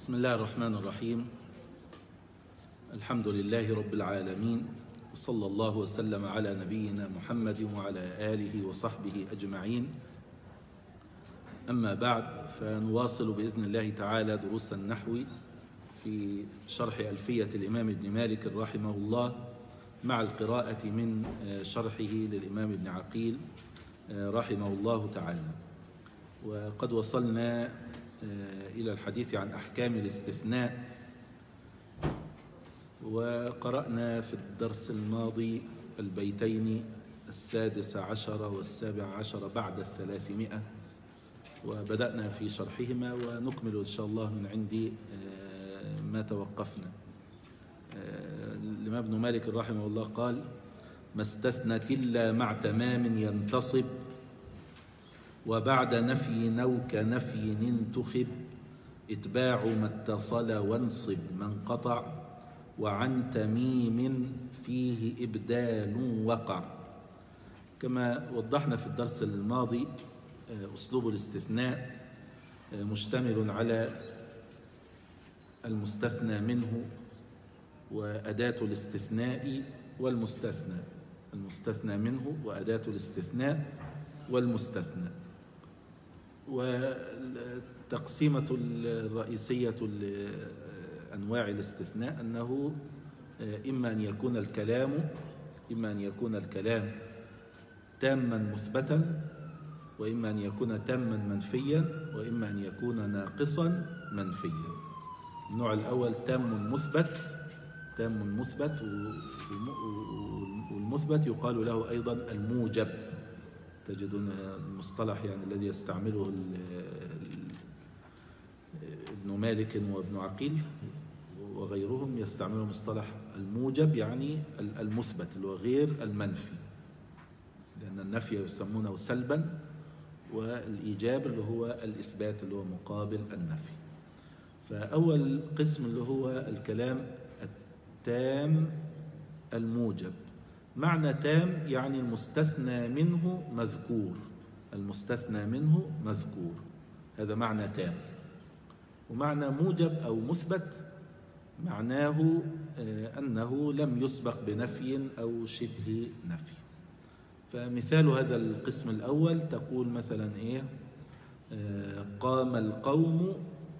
بسم الله الرحمن الرحيم. الحمد لله رب العالمين، وصلى الله وسلم على نبينا محمد وعلى آله وصحبه أجمعين. أما بعد، فنواصل بإذن الله تعالى دروس النحو في شرح ألفية الإمام ابن مالك رحمه الله، مع القراءة من شرحه للإمام ابن عقيل رحمه الله تعالى. وقد وصلنا إلى الحديث عن أحكام الاستثناء، وقرأنا في الدرس الماضي البيتين 16 و17 بعد 300، وبدأنا في شرحهما ونكمل إن شاء الله من عند ما توقفنا. الإمام ابن مالك رحمه الله قال: ما استثنت إلا مع تمام ينتصب، وبعد نفي نوك نفي انتخب، اتباع ما اتصل وانصب ما انقطع، وعن تميم فيه إبدال وقع. كما وضحنا في الدرس الماضي، أسلوب الاستثناء مشتمل على المستثنى منه وأداة الاستثناء والمستثنى، المستثنى منه وأداة الاستثناء والمستثنى. والتقسيمة الرئيسية لأنواع الاستثناء أنه إما أن يكون الكلام تاما مثبتا، وإما أن يكون تاما منفيا، وإما أن يكون ناقصا منفيا. النوع الأول تام مثبت، والمثبت يقال له أيضا الموجب. تجدون المصطلح الذي يستعمله ابن مالك وابن عقيل وغيرهم، يستعملون مصطلح الموجب، يعني المثبت اللي هو غير المنفي، لأن النفي يسمونه سلبا، والإيجاب اللي هو الإثبات اللي هو مقابل النفي. فأول قسم اللي هو الكلام التام الموجب. معنى تام يعني المستثنى منه مذكور، هذا معنى تام. ومعنى موجب أو مثبت معناه أنه لم يسبق بنفي أو شبه نفي. فمثال هذا القسم الأول تقول مثلا قام القوم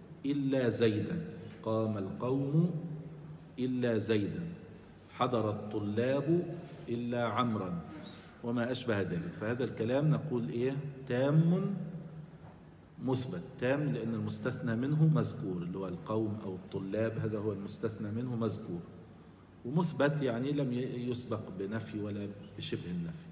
إلا زيدا، حضر الطلاب إلا عمرا، وما أشبه ذلك. فهذا الكلام نقول تام مثبت. تام لأن المستثنى منه مذكور، اللي هو القوم أو الطلاب، هذا هو المستثنى منه مذكور. ومثبت يعني لم يسبق بنفي ولا بشبه النفي.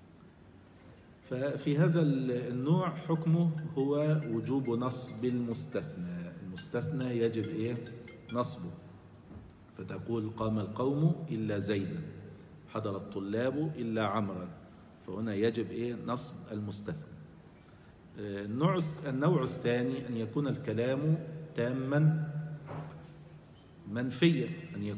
ففي هذا النوع حكمه هو وجوب نصب المستثنى يجب نصبه. فتقول قام القوم إلا زيدا، حضر الطلاب إلا عمرا، فهنا يجب نصب المستثنى. النوع الثاني أن يكون الكلام تاما منفيا،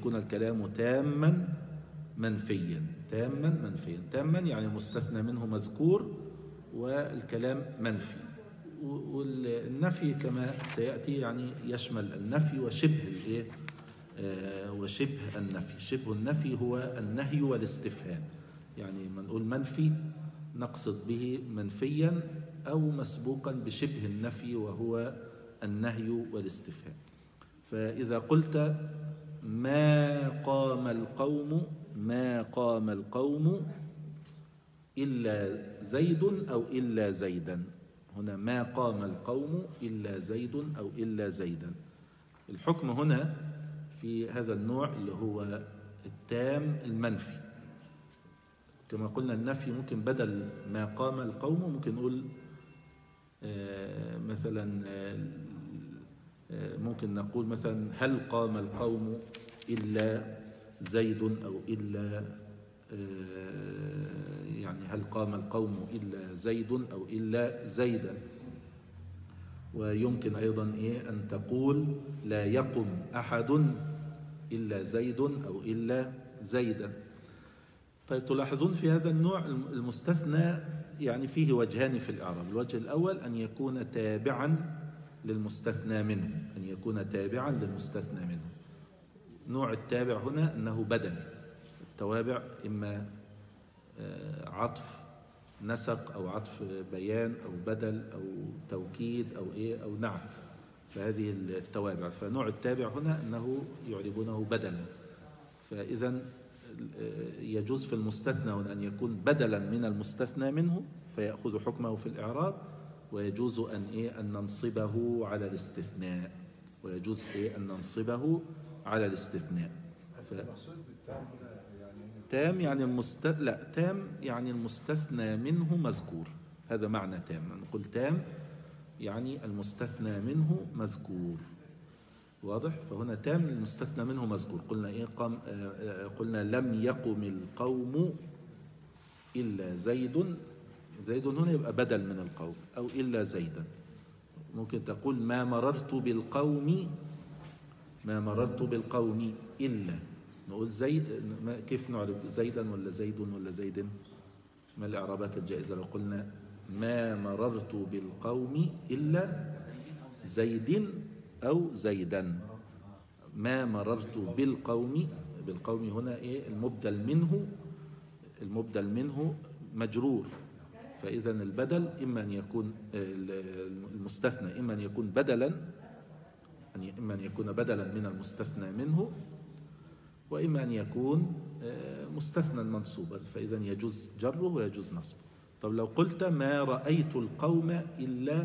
تاما يعني المستثنى منه مذكور والكلام منفي. والنفي كما سيأتي يعني يشمل النفي وشبه النفي. شبه النفي هو النهي والاستفهام، يعني ما نقول منفي نقصد به منفيا أو مسبوقا بشبه النفي وهو النهي والاستفهام. فإذا قلت ما قام القوم إلا زيد أو إلا زيدا، هنا ما قام القوم إلا زيد أو إلا زيدا. الحكم هنا في هذا النوع اللي هو التام المنفي. كما قلنا النفي ممكن بدل ما قام القوم ممكن نقول مثلا ممكن نقول مثلا هل قام القوم إلا زيد أو إلا يعني هل قام القوم إلا زيد أو إلا زيدا. ويمكن أيضا أن تقول لا يقم أحد إلا زيد أو إلا زيدا. طيب، تلاحظون في هذا النوع المستثنى يعني فيه وجهان في الإعراب. الوجه الأول أن يكون تابعا للمستثنى منه، أن يكون تابعا للمستثنى منه. نوع التابع هنا أنه بدل. التوابع إما عطف نسق أو عطف بيان أو بدل أو توكيد أو نعت، فهذه التوابع. فنوع التابع هنا أنه يعربونه بدلا. فإذا يجوز في المستثنى هنا أن يكون بدلا من المستثنى منه فيأخذ حكمه في الإعراب، ويجوز أن ننصبه على الاستثناء، ويجوز أن ننصبه على الاستثناء. تام يعني تام يعني المستثنى منه مذكور، هذا معنى تام. نقول تام يعني المستثنى منه مذكور، واضح؟ فهنا تام المستثنى منه مذكور. قلنا قلنا لم يقم القوم إلا زيد. زيد هنا يبقى بدل من القوم، أو إلا زيدا. ممكن تقول ما مررت بالقوم إلا. نقول زيد، كيف نعرف زيدا ولا زيد ولا زيد؟ ما الإعرابات الجائزة لو قلنا ما مررت بالقوم إلا زيد أو زيدا؟ ما مررت بالقوم هنا المبدل منه مجرور. فإذا البدل إما أن يكون المستثنى إما أن يكون بدلا من المستثنى منه، وإما أن يكون مستثنى منصوبا، فإذا يجوز جره ويجوز نصبه. طب لو قلت ما رأيت القوم إلا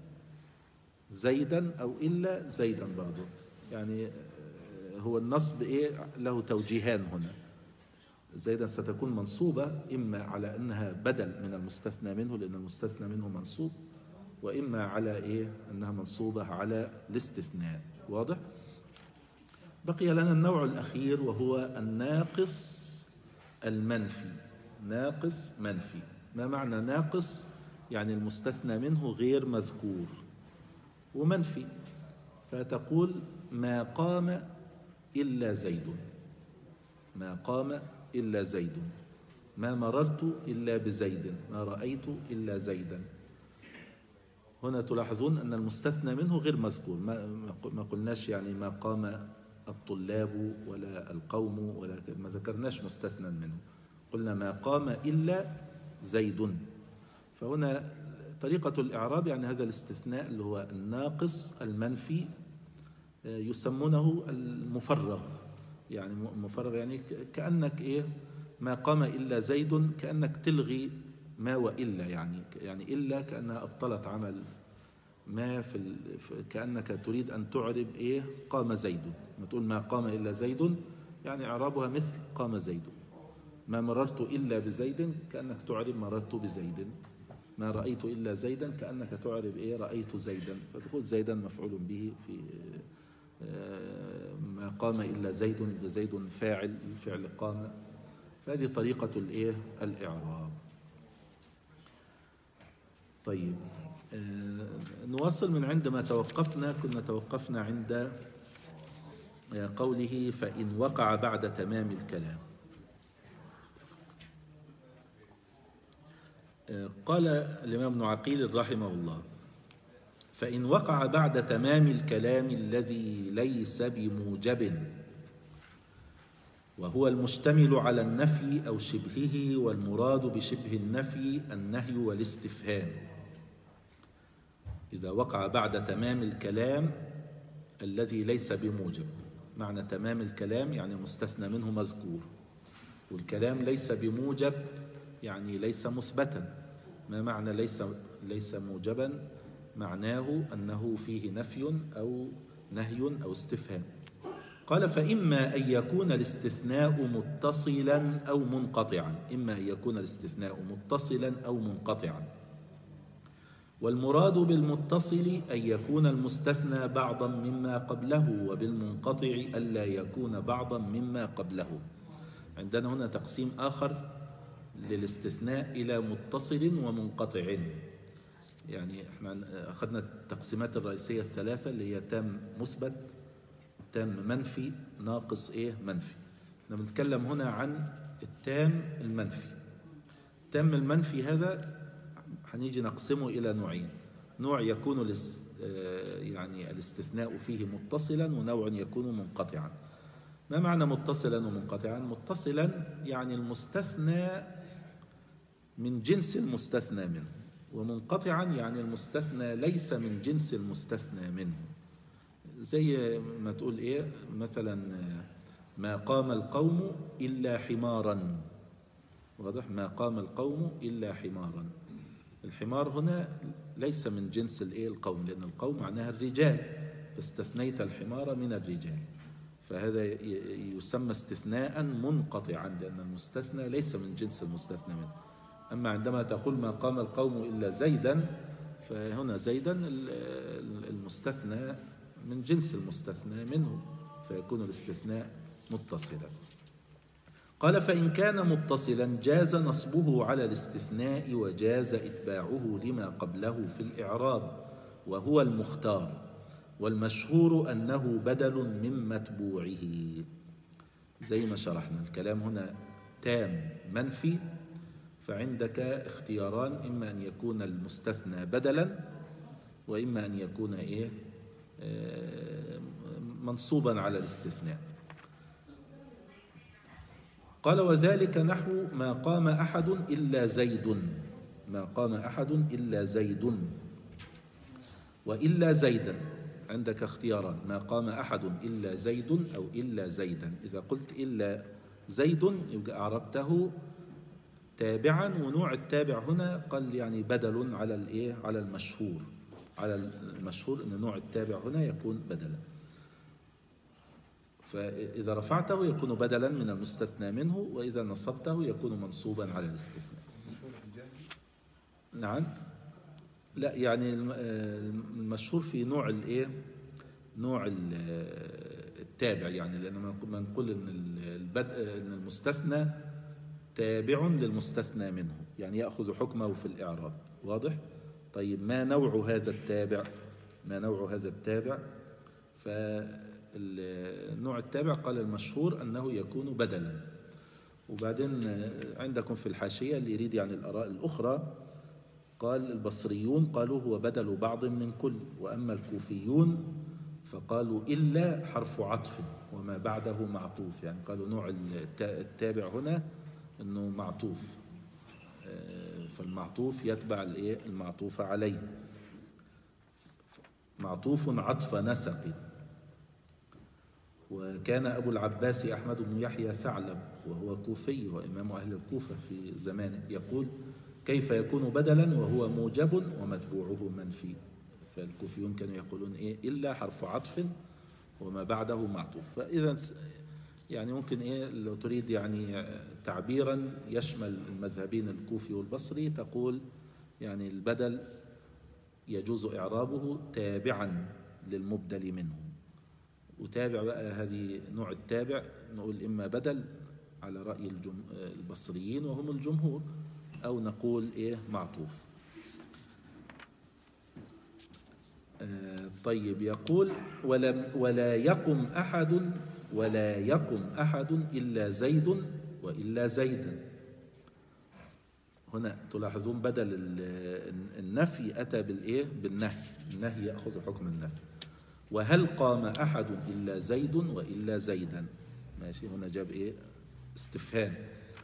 زيدا أو إلا زيدا برضو، يعني هو النصب له توجيهان هنا. زيدا ستكون منصوبة إما على أنها بدل من المستثنى منه لأن المستثنى منه منصوب، وإما على أنها منصوبة على الاستثناء. واضح؟ بقي لنا النوع الأخير وهو الناقص المنفي. ناقص منفي. ما معنى ناقص؟ يعني المستثنى منه غير مذكور ومنفي. فتقول ما قام إلا زيد، ما قام إلا زيد، ما مررت إلا بزيد، ما رأيت إلا زيدا. هنا تلاحظون أن المستثنى منه غير مذكور. ما قلناش يعني ما قام الطلاب ولا القوم، ولا ما ذكرناش مستثنى منه، قلنا ما قام إلا زيد. فهنا طريقة الإعراب يعني هذا الاستثناء اللي هو الناقص المنفي يسمونه المفرغ. يعني مفرغ يعني كأنك ما قام إلا زيد، كأنك تلغي ما وإلا، يعني إلا كأنها أبطلت عمل ما كأنك تريد أن تعرب قام زيد. ما تقول ما قام إلا زيد يعني إعرابها مثل قام زيد. ما مررت إلا بزيد كأنك تعرب مررت بزيد. ما رأيت إلا زيدا كأنك تعرب رأيت زيدا. فتقول زيدا مفعول به في ما قام إلا زيد فاعل الفعل قام. فهذه طريقة الإعراب. طيب نواصل من عندما توقفنا. كنا توقفنا عند قوله فإن وقع بعد تمام الكلام. قال الإمام ابن عقيل رحمه الله فإن وقع بعد تمام الكلام الذي ليس بموجب وهو المشتمل على النفي أو شبهه، والمراد بشبه النفي النهي والاستفهام. إذا وقع بعد تمام الكلام الذي ليس بموجب، معنى تمام الكلام يعني مستثنى منه مذكور، والكلام ليس بموجب يعني ليس مثبتا. ما معنى ليس موجبا؟ معناه أنه فيه نفي أو نهي أو استفهام. قال فإما أن يكون الاستثناء متصلا أو منقطعا. إما أن يكون الاستثناء متصلا أو منقطعا. والمراد بالمتصل أن يكون المستثنى بعضا مما قبله، وبالمنقطع ألا يكون بعضا مما قبله. عندنا هنا تقسيم آخر للاستثناء إلى متصل ومنقطع. يعني احنا أخذنا التقسيمات الرئيسية الثلاثة اللي هي تام مثبت، تام منفي، ناقص منفي. احنا بنتكلم هنا عن التام المنفي. التام المنفي هذا هنيجي نقسمه إلى نوعين. نوع يكون يعني الاستثناء فيه متصلا، ونوع يكون منقطعا. ما معنى متصلا ومنقطعا؟ متصلا يعني المستثنى من جنس المستثنى منه، ومنقطعا يعني المستثنى ليس من جنس المستثنى منه. زي ما تقول ايه مثلا ما قام القوم إلا حمارا، واضح؟ ما قام القوم إلا حمارا. الحمار هنا ليس من جنس القوم، لأن القوم معناها الرجال، فاستثنيت الحمار من الرجال، فهذا يسمى استثناء منقطعا، لأن المستثنى ليس من جنس المستثنى منه. أما عندما تقول ما قام القوم إلا زيدا، فهنا زيدا المستثنى من جنس المستثنى منه، فيكون الاستثناء متصلا. قال فإن كان متصلا جاز نصبه على الاستثناء وجاز إتباعه لما قبله في الإعراب، وهو المختار، والمشهور أنه بدل من متبوعه. زي ما شرحنا الكلام هنا تام منفي، فعندك اختياران: إما أن يكون المستثنى بدلا، وإما أن يكون منصوبا على الاستثناء. قال وذلك نحو ما قام أحد إلا زيد. ما قام أحد إلا زيد وإلا زيدا، عندك اختياران: ما قام أحد إلا زيد أو إلا زيدا. إذا قلت إلا زيد يبقى أعربته تابعا، ونوع التابع هنا قال يعني بدل على على المشهور. على المشهور أن نوع التابع هنا يكون بدلا، فإذا رفعته يكون بدلا من المستثنى منه، وإذا نصبته يكون منصوبا على الاستثناء. نعم، لا يعني المشهور في نوع نوع التابع، يعني لأن ما نقول إن المستثنى تابع للمستثنى منه، يعني يأخذ حكمه في الإعراب. واضح؟ طيب ما نوع هذا التابع؟ ما نوع هذا التابع؟ فالنوع التابع قال المشهور أنه يكون بدلا. وبعدين عندكم في الحاشية اللي يريد يعني الآراء الأخرى، قال البصريون قالوا هو بدل بعض من كل، وأما الكوفيون فقالوا إلا حرف عطف وما بعده معطوف، يعني قالوا نوع التابع هنا أنه معطوف، فالمعطوف يتبع المعطوف عليه. معطوف عطف نسق. وكان أبو العباس أحمد بن يحيى ثعلب، وهو كوفي وإمام أهل الكوفة في زمانه، يقول كيف يكون بدلا وهو موجب ومتبوعه منفي؟ فالكوفيون كانوا يقولون إلا حرف عطف وما بعده معطوف. فإذا يعني ممكن لو تريد يعني تعبيرا يشمل المذهبين الكوفي والبصري، تقول يعني البدل يجوز إعرابه تابعا للمبدل منه. وتابع بقى هذه نوع التابع نقول إما بدل على رأي البصريين وهم الجمهور، أو نقول معطوف. طيب يقول ولا يقم أحد إلا زيد وإلا زيدا. هنا تلاحظون بدل النفي أتى بالنهي، النهي يأخذ حكم النفي. وهل قام أحد إلا زيد وإلا زيدا؟ ماشي، هنا جاب استفهام.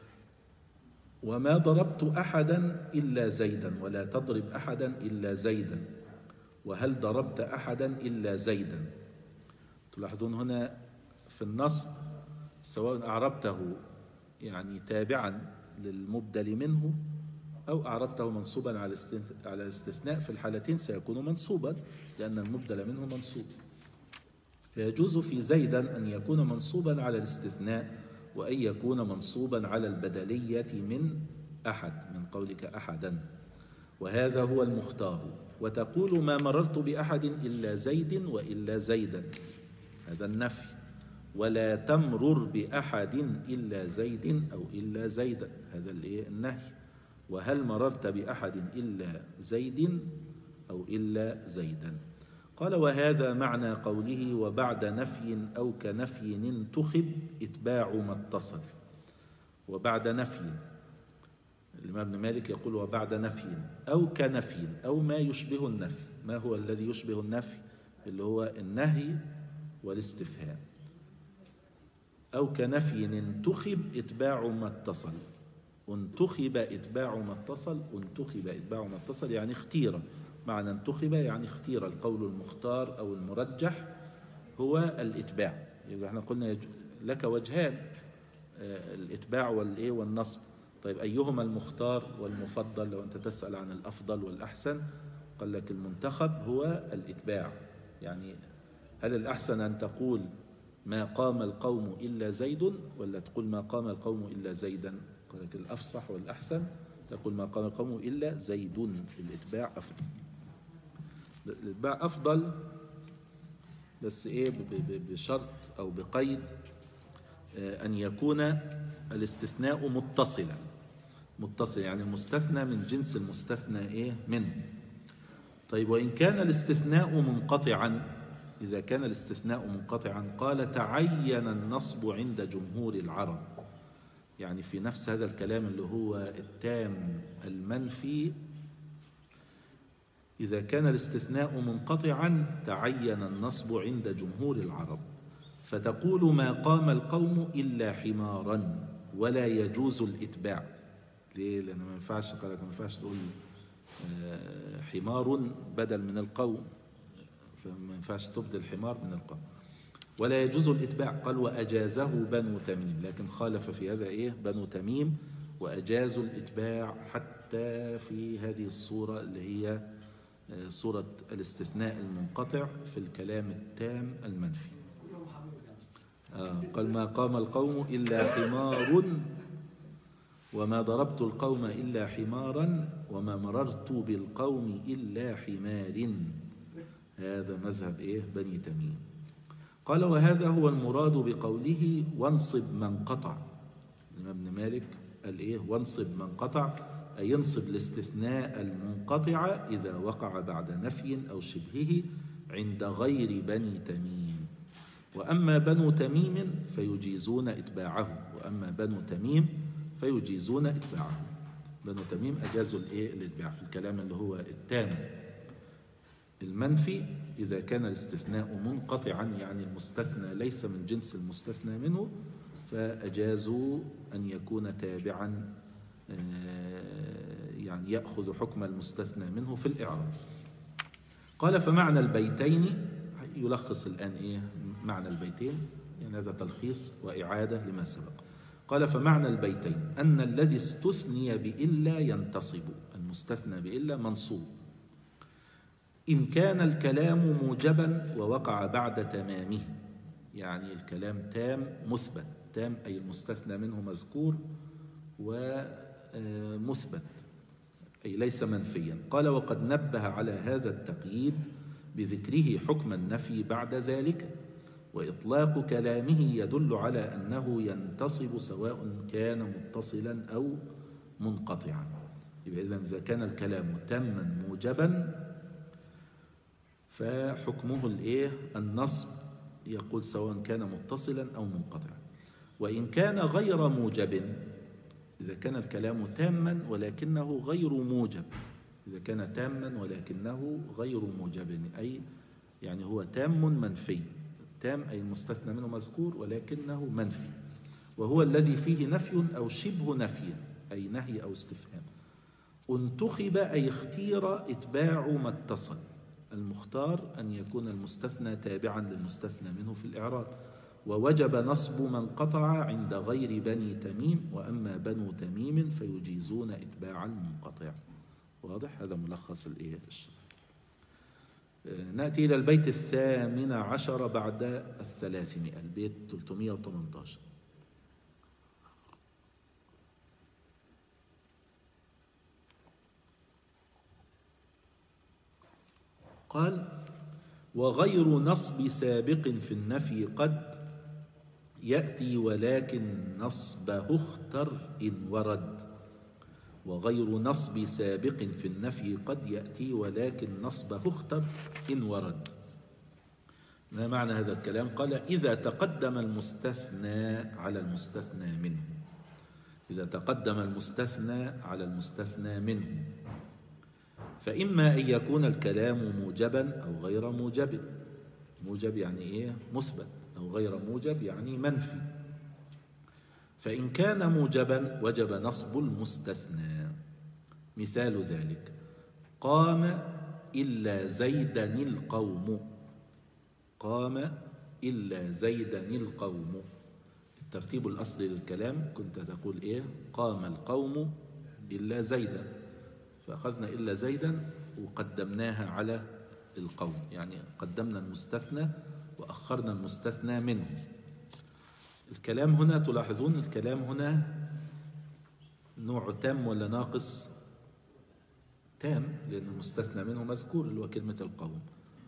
وما ضربت أحدا إلا زيدا، ولا تضرب أحدا إلا زيدا. وهل ضربت أحدا إلا زيدا؟ تلاحظون هنا في النصب سواء أعربته يعني تابعا للمبدل منه أو أعربته منصوبا على الاستثناء، في الحالتين سيكون منصوبا لأن المبدل منه منصوب. فيجوز في زيدا أن يكون منصوبا على الاستثناء، وأن يكون منصوبا على البدلية من أحد، من قولك أحدا، وهذا هو المختار. وتقول ما مررت بأحد إلا زيد وإلا زيدا، هذا النفي. ولا تمرر بأحد إلا زيد أو إلا زيدا، هذا النهي. وهل مررت بأحد إلا زيد أو إلا زيدا؟ قال وهذا معنى قوله وبعد نفي أو كنفي انتخب إتباع ما اتصل. وبعد نفي، الإمام ابن مالك يقول وبعد نفي أو كنفي أو ما يشبه النفي. ما هو الذي يشبه النفي؟ اللي هو النهي والاستفهام. أو كنفي انتخب إتباع ما اتصل. انتخب إتباع ما اتصل، انتخب إتباع ما اتصل يعني اختير. معنى انتخب يعني اختير، القول المختار أو المرجح هو الإتباع. يبقى احنا قلنا لك وجهان، الإتباع والنصب. طيب أيهما المختار والمفضل؟ لو أنت تسأل عن الأفضل والأحسن قال لك المنتخب هو الإتباع. يعني هل الأحسن أن تقول ما قام القوم إلا زيد، ولا تقول ما قام القوم إلا زيدا؟ قال لك الأفصح والأحسن تقول ما قام القوم إلا زيد. الإتباع أفضل. الإتباع أفضل، بس إيه؟ بشرط أو بقيد أن يكون الاستثناء متصلا. يعني المستثنى من جنس المستثنى إيه منه. طيب وإن كان الاستثناء منقطعا، إذا كان الاستثناء منقطعا قال تعين النصب عند جمهور العرب. يعني في نفس هذا الكلام اللي هو التام المنفي، إذا كان الاستثناء منقطعا تعين النصب عند جمهور العرب، فتقول ما قام القوم إلا حمارا ولا يجوز الإتباع. ليه؟ لأنه ما ينفعش، قال لك ما ينفعش تقول حمار بدل من القوم، فما ينفعش تبدل الحمار من القوم. ولا يجوز الإتباع. قال وأجازه بنو تميم، لكن خالف في هذا إيه بنو تميم، وأجازوا الإتباع حتى في هذه الصورة اللي هي صورة الاستثناء المنقطع في الكلام التام المنفي. قال ما قام القوم إلا حمار وما ضربت القوم إلا حمارا وما مررت بالقوم إلا حمار. هذا مذهب إيه بني تميم. قال وهذا هو المراد بقوله وانصب من قطع. الإمام ابن مالك قال إيه وانصب من قطع، أي ينصب الاستثناء المنقطع إذا وقع بعد نفي أو شبهه عند غير بني تميم. وأما بنو تميم فيجيزون إتباعه، وأما بنو تميم فيجيزون إتباعه. بنو تميم أجازوا الإتباع في الكلام اللي هو التام المنفي إذا كان الاستثناء منقطعا، يعني المستثنى ليس من جنس المستثنى منه، فأجازوا أن يكون تابعا، يعني يأخذ حكم المستثنى منه في الإعراب. قال فمعنى البيتين، يلخص الآن إيه معنى البيتين، يعني هذا تلخيص وإعادة لما سبق. قال فمعنى البيتين أن الذي استثني بإلا ينتصب، المستثنى بإلا منصوب إن كان الكلام موجبا ووقع بعد تمامه. يعني الكلام تام مثبت، تام أي المستثنى منه مذكور ومثبت أي ليس منفيا. قال وقد نبه على هذا التقييد بذكره حكم النفي بعد ذلك، وإطلاق كلامه يدل على أنه ينتصب سواء كان متصلا أو منقطعا. إذا كان الكلام تاما موجبا فحكمه النصب، يقول سواء كان متصلا أو منقطعا. وإن كان غير موجب، إذا كان الكلام تاما ولكنه غير موجب، إذا كان تاما ولكنه غير موجب أي يعني هو تام منفي. تام أي المستثنى منه مذكور ولكنه منفي، وهو الذي فيه نفي أو شبه نفي أي نهي أو استفهام. انتخب أي اختير إتباع ما اتصل. المختار أن يكون المستثنى تابعا للمستثنى منه في الإعراب. ووجب نصب من قطع عند غير بني تميم، وأما بنو تميم فيجيزون إتباع المنقطع. واضح؟ هذا ملخص الشرح. نأتي إلى البيت 18 بعد 300، البيت 318. قال وغير نصب سابق في النفي قد يأتي ولكن نصبه اختر إن ورد. وغير نصب سابق في النفي قد يأتي ولكن نصبه اختر إن ورد. ما معنى هذا الكلام؟ قال إذا تقدم المستثنى على المستثنى منه. إذا تقدم المستثنى على المستثنى منه فإما أن يكون الكلام موجبا أو غير موجب. موجب يعني إيه؟ مثبت. أو غير موجب يعني منفي. فإن كان موجبا وجب نصب المستثنى. مثال ذلك: قام إلا زيدا القوم. قام إلا زيدا القوم. الترتيب الأصلي للكلام كنت تقول إيه؟ قام القوم إلا زيدا، فأخذنا إلا زيدا وقدمناها على القوم، يعني قدمنا المستثنى وأخرنا المستثنى منه. الكلام هنا تلاحظون الكلام هنا نوع تام ولا ناقص؟ تام، لأن المستثنى منه مذكور اللي هو كلمة القوم.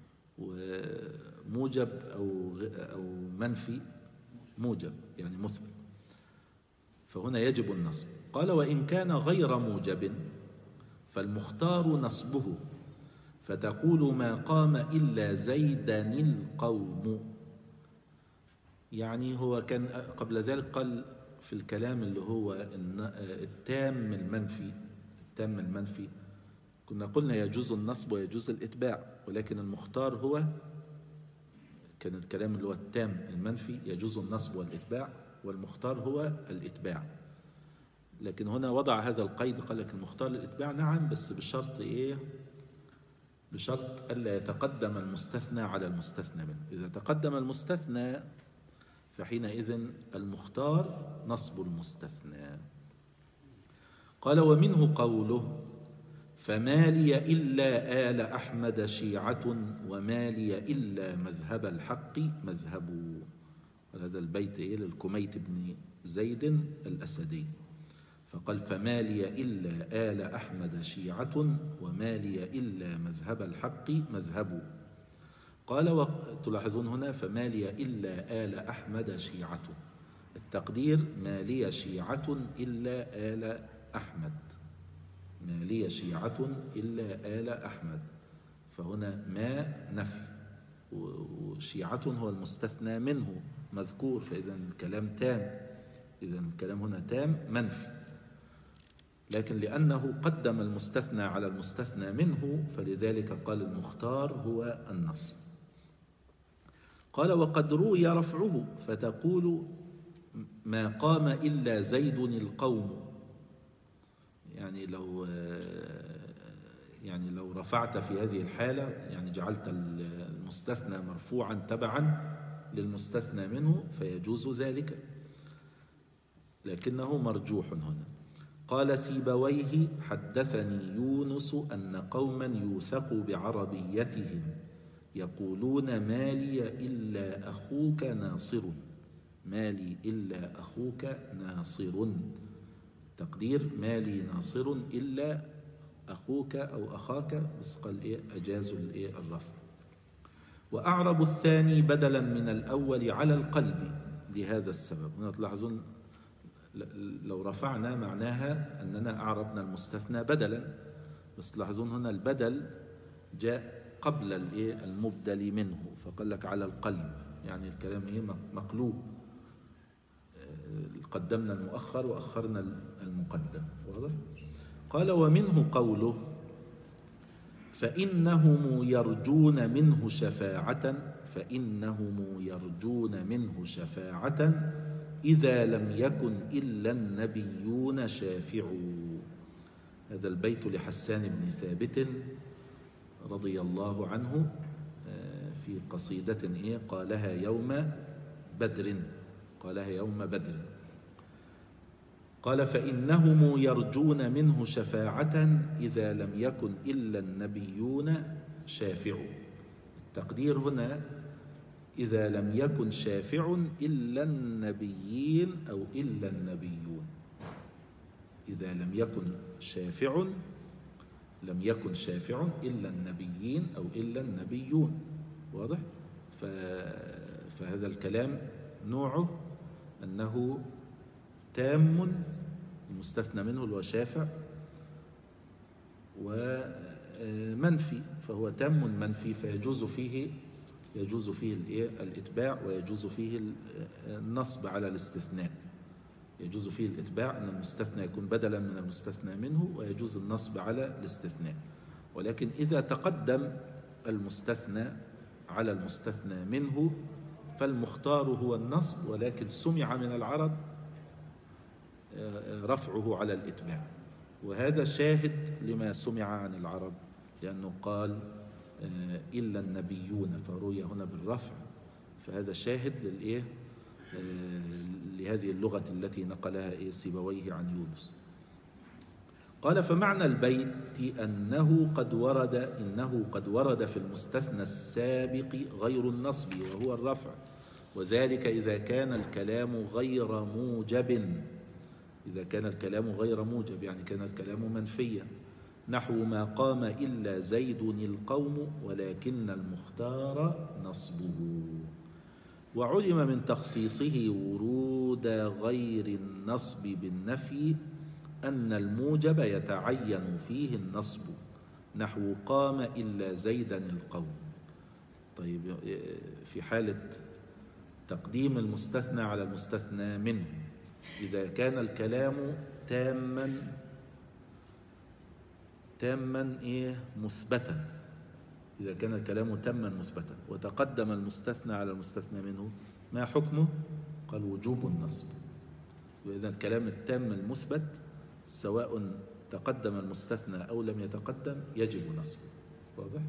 وموجب أو منفي موجب يعني مثبت، فهنا يجب النصب. قال: وإن كان غير موجب فالمختار نصبه، فتقول ما قام إلا زيدا القوم. يعني هو كان قبل ذلك قال في الكلام اللي هو التام المنفي. التام المنفي كنا قلنا يجوز النصب ويجوز الإتباع، ولكن المختار هو كان الكلام اللي هو التام المنفي يجوز النصب والإتباع، والمختار هو الإتباع. لكن هنا وضع هذا القيد، قال لك المختار للإتباع نعم، بس بشرط إيه؟ بشرط ألا يتقدم المستثنى على المستثنى منه. إذا تقدم المستثنى فحينئذ المختار نصب المستثنى. قال: ومنه قوله: فما لي إلا آل أحمد شيعة وما لي إلا مذهب الحق مذهب. هذا البيت للكميت بن زيد الأسدي، فقال: فما لي إلا آل أحمد شيعة وما لي إلا مذهب الحق مذهب. قال تلاحظون هنا: فما لي إلا آل أحمد شيعة. التقدير: ما لي شيعة إلا آل أحمد. ما لي شيعة إلا آل أحمد، فهنا ما نفي، وشيعة هو المستثنى منه مذكور، فإذا الكلام تام. إذا الكلام هنا تام منفي، لكن لأنه قدم المستثنى على المستثنى منه فلذلك قال المختار هو النصب. قال: وقد روي رفعه، فتقول ما قام إلا زيد القوم. يعني لو رفعت في هذه الحالة، يعني جعلت المستثنى مرفوعا تبعا للمستثنى منه فيجوز ذلك، لكنه مرجوح هنا. قال سيبويه: حدثني يونس أن قوما يوثق بعربيتهم يقولون ما لي إلا أخوك ناصر. ما لي إلا أخوك ناصر. تقدير: ما لي ناصر إلا أخوك أو أخاك، بس قال أجازوا الرفع. وأعرب الثاني بدلا من الأول على القلب لهذا السبب. هنا تلاحظون لو رفعنا معناها أننا أعربنا المستثنى بدلا، بس تلاحظون هنا البدل جاء قبل المبدل منه، فقال لك على القلب، يعني الكلام مقلوب، قدمنا المؤخر وأخرنا المقدم. واضح؟ قال: ومنه قوله: فإنهم يرجون منه شفاعة. فإنهم يرجون منه شفاعة إذا لم يكن إلا النبيون شافعوا. هذا البيت لحسان بن ثابت رضي الله عنه في قصيدة قالها يوم بدر. قالها يوم بدر. قال: فإنهم يرجون منه شفاعة إذا لم يكن إلا النبيون شافعوا. التقدير هنا: إذا لم يكن شافع إلا النبيين أو إلا النبيون. إذا لم يكن شافع إلا النبيين أو إلا النبيون. واضح؟ فهذا الكلام نوعه أنه تام، المستثنى منه اللي هو شافع، ومنفي، فهو تام منفي، فيجوز فيه الإتباع، ويجوز فيه النصب على الاستثناء. يجوز فيه الإتباع أن المستثنى يكون بدلا من المستثنى منه، ويجوز النصب على الاستثناء. ولكن إذا تقدم المستثنى على المستثنى منه فالمختار هو النصب، ولكن سمع من العرب رفعه على الإتباع، وهذا شاهد لما سمع عن العرب، لأنه قال إلا النبيون، فروي هنا بالرفع، فهذا شاهد للإيه لهذه اللغة التي نقلها سيبويه عن يونس. قال: فمعنى البيت إنه قد ورد في المستثنى السابق غير النصب وهو الرفع، وذلك إذا كان الكلام غير موجب. إذا كان الكلام غير موجب يعني كان الكلام منفيا، نحو ما قام إلا زيد القوم ولكن المختار نصبه. وعلم من تخصيصه ورود غير النصب بالنفي أن الموجب يتعين فيه النصب، نحو قام إلا زيدا القوم. طيب، في حالة تقديم المستثنى على المستثنى منه، إذا كان الكلام تاما مثبتا، إذا كان الكلام تاما مثبتا وتقدم المستثنى على المستثنى منه، ما حكمه؟ قال: وجوب النصب. وإذا الكلام التام المثبت سواء تقدم المستثنى أو لم يتقدم يجب نصبه. واضح؟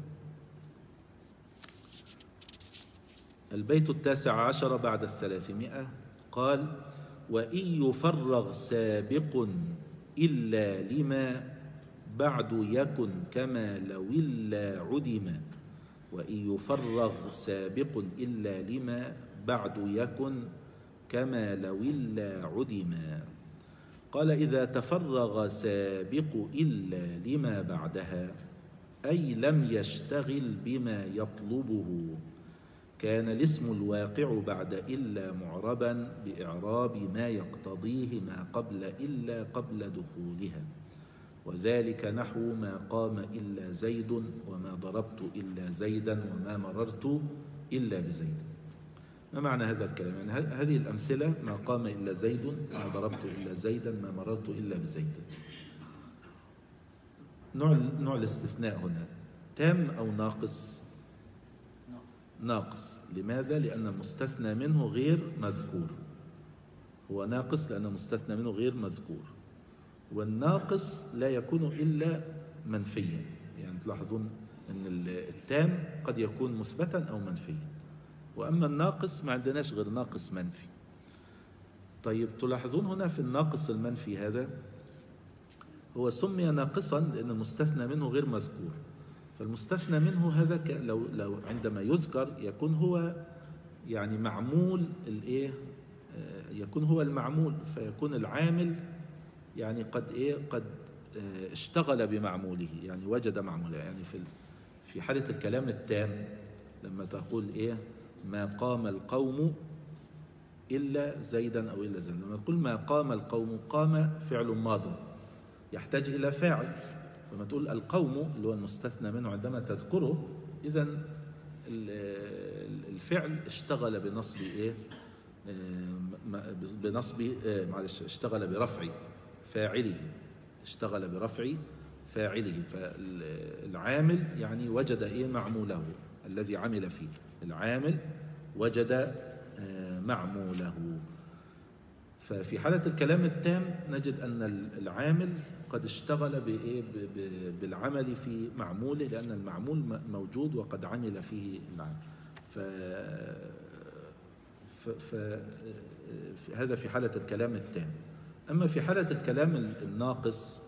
البيت 19 بعد 300 قال: وإن يفرغ سابق إلا لما بعد يكن كما لو إلا عدم. وإن يفرغ سابق إلا لما بعد يكن كما لو إلا عدم. قال: إذا تفرغ سابق إلا لما بعدها، أي لم يشتغل بما يطلبه، كان الاسم الواقع بعد إلا معربا بإعراب ما يقتضيه ما قبل إلا قبل دخولها، وذلك نحو ما قام إلا زيد، وما ضربت إلا زيدا، وما مررت إلا بزيد. ما معنى هذا الكلام؟ يعني هذه الأمثلة: ما قام إلا زيد، ما ضربت إلا زيدا، ما مررت إلا بزيد. نوع الاستثناء هنا تام أو ناقص؟ ناقص. لماذا؟ لأن المستثنى منه غير مذكور. هو ناقص لأن المستثنى منه غير مذكور، والناقص لا يكون إلا منفيا. يعني تلاحظون أن التام قد يكون مثبتا أو منفيا، وأما الناقص ما عندناش غير ناقص منفي. طيب، تلاحظون هنا في الناقص المنفي هذا هو سمي ناقصا لأن المستثنى منه غير مذكور، فالمستثنى منه هذا لو عندما يذكر يكون هو يعني معمول يكون هو المعمول، فيكون العامل يعني قد اشتغل بمعموله، يعني وجد معموله. يعني في حالة الكلام التام لما تقول ما قام القوم إلا زيدا أو إلا زيدا، لما تقول ما قام القوم، قام فعل ماض يحتاج إلى فاعل، فما تقول القوم اللي هو المستثنى منه عندما تذكره، إذن الفعل اشتغل بنصب اشتغل برفع فاعله، اشتغل برفع فاعله، فالعامل يعني وجد معموله الذي عمل فيه، العامل وجد معموله. ففي حالة الكلام التام نجد أن العامل قد اشتغل بالعمل في معموله، لأن المعمول موجود وقد عمل فيه العامل. هذا في حالة الكلام التام. أما في حالة الكلام الناقص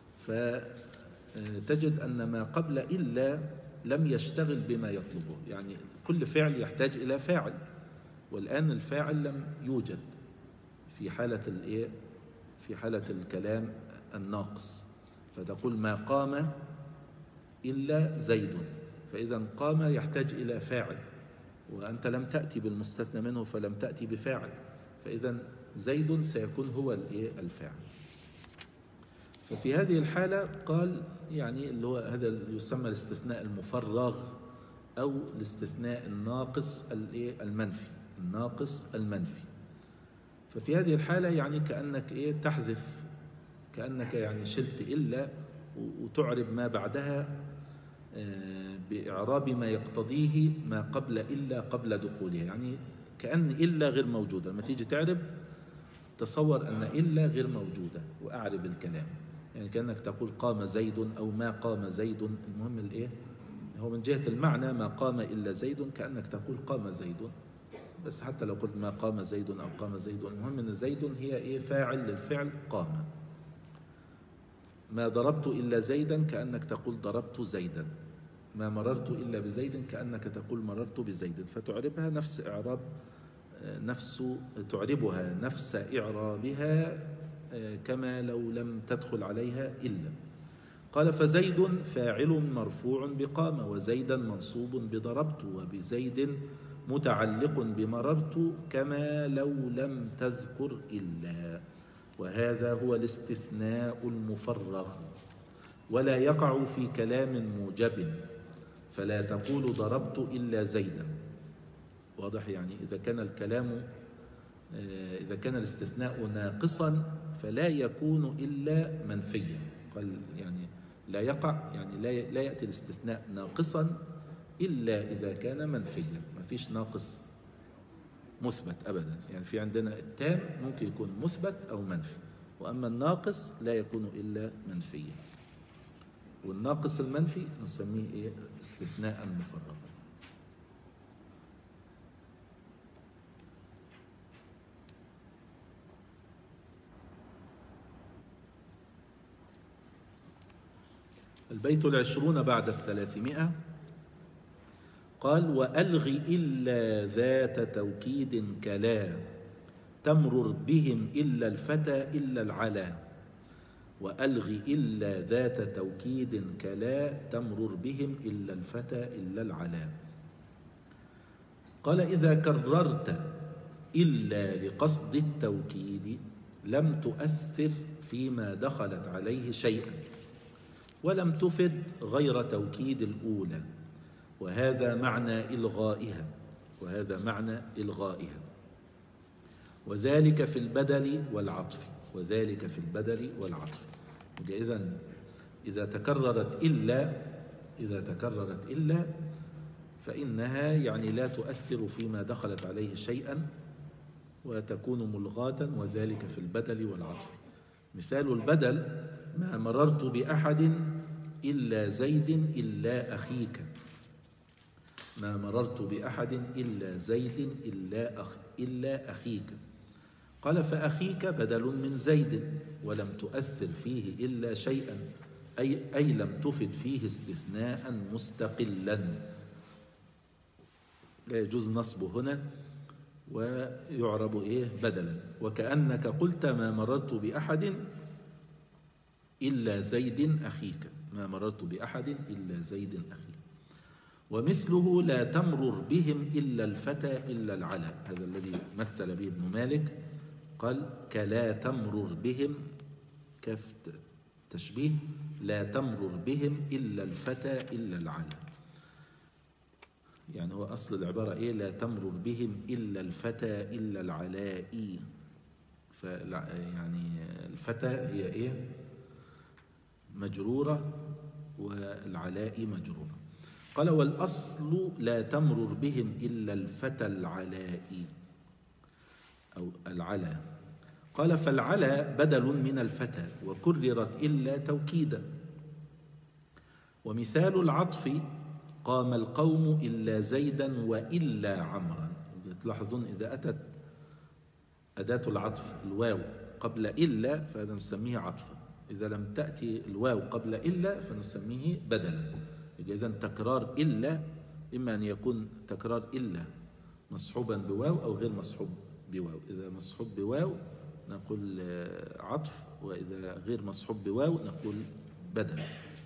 فتجد أن ما قبل إلا لم يشتغل بما يطلبه، يعني كل فعل يحتاج إلى فاعل، والآن الفاعل لم يوجد في حالة الكلام الناقص، فتقول ما قام إلا زيد، فإذا قام يحتاج إلى فاعل، وأنت لم تأتي بالمستثنى منه فلم تأتي بفاعل، فإذا زيد سيكون هو الفاعل. ففي هذه الحالة قال يعني اللي هو هذا يسمى الاستثناء المفرغ أو الاستثناء الناقص المنفي، الناقص المنفي. ففي هذه الحالة يعني كأنك تحذف، كأنك يعني شلت إلا وتعرب ما بعدها بإعراب ما يقتضيه ما قبل إلا قبل دخولها، يعني كأن إلا غير موجودة. لما تيجي تعرب تصور أن إلا غير موجودة وأعرب الكلام، يعني كأنك تقول قام زيد أو ما قام زيد. المهم الإيه هو من جهة المعنى ما قام إلا زيد، كأنك تقول قام زيد، بس حتى لو قلت ما قام زيد أو قام زيد، المهم أن زيد هي إيه فاعل للفعل قام. ما ضربت إلا زيدا كأنك تقول ضربت زيدا. ما مررت إلا بزيد كأنك تقول مررت بزيد. فتعربها نفس إعراب تعربها نفس إعرابها كما لو لم تدخل عليها إلا. قال فزيد فاعل مرفوع بقام، وزيدا منصوب بضربت، وبزيد متعلق بمررت كما لو لم تذكر إلا. وهذا هو الاستثناء المفرغ، ولا يقع في كلام موجب، فلا تقول ضربت إلا زيدا. واضح؟ يعني إذا كان الاستثناء ناقصا فلا يكون إلا منفيا. قال يعني لا يقع، يعني لا يأتي الاستثناء ناقصا إلا إذا كان منفيا. ما فيش ناقص مثبت أبدا، يعني في عندنا التام ممكن يكون مثبت أو منفي، وأما الناقص لا يكون إلا منفيا. والناقص المنفي نسميه إيه؟ استثناء مفرغا. البيت 20 بعد 300. قال وألغ إلا ذات توكيد كلا تمرر بهم إلا الفتى إلا العلا. وألغ إلا ذات توكيد كلا تمرر بهم إلا الفتى إلا العلا. قال إذا كررت إلا لقصد التوكيد لم تؤثر فيما دخلت عليه شيئا، ولم تفد غير توكيد الأولى، وهذا معنى إلغائها. وذلك في البدل والعطف. إذا تكررت إلا فإنها يعني لا تؤثر فيما دخلت عليه شيئا وتكون ملغاة، وذلك في البدل والعطف. مثال البدل ما مررت بأحد إلا زيد إلا أخيك. ما مررت بأحد إلا زيد إلا أخيك. قال فأخيك بدل من زيد ولم تؤثر فيه إلا شيئا، أي لم تفد فيه استثناء مستقلا، لا يجوز نصبه هنا ويعرب بدلا. وكأنك قلت ما مررت بأحد إلا زيد أخيك. ما مررت بأحد إلا زيد أخيك. ومثله لا تمرر بهم إلا الفتى إلا العلا، هذا الذي مثل به ابن مالك، قال كلا تمرر بهم، كف تشبيه، لا تمرر بهم إلا الفتى إلا العلا. يعني هو أصل العبارة لا تمرر بهم إلا الفتى إلا العلاء. يعني الفتى هي مجرورة، والعلاء مجرورة. قال والأصل لا تمرر بهم إلا الفتى العلاء أو العلا. قال فالعلا بدل من الفتى وكررت إلا توكيدا. ومثال العطف قام القوم إلا زيدا وإلا عمرا. تلاحظون إذا أتت أداة العطف الواو قبل إلا فهذا نسميه عطفا، إذا لم تأتي الواو قبل إلا فنسميه بدلا. إذا تكرار إلا إما أن يكون تكرار إلا مصحوبا بواو أو غير مصحوب بواو. إذا مصحوب بواو نقول عطف، وإذا غير مصحوب بواو نقول بدل.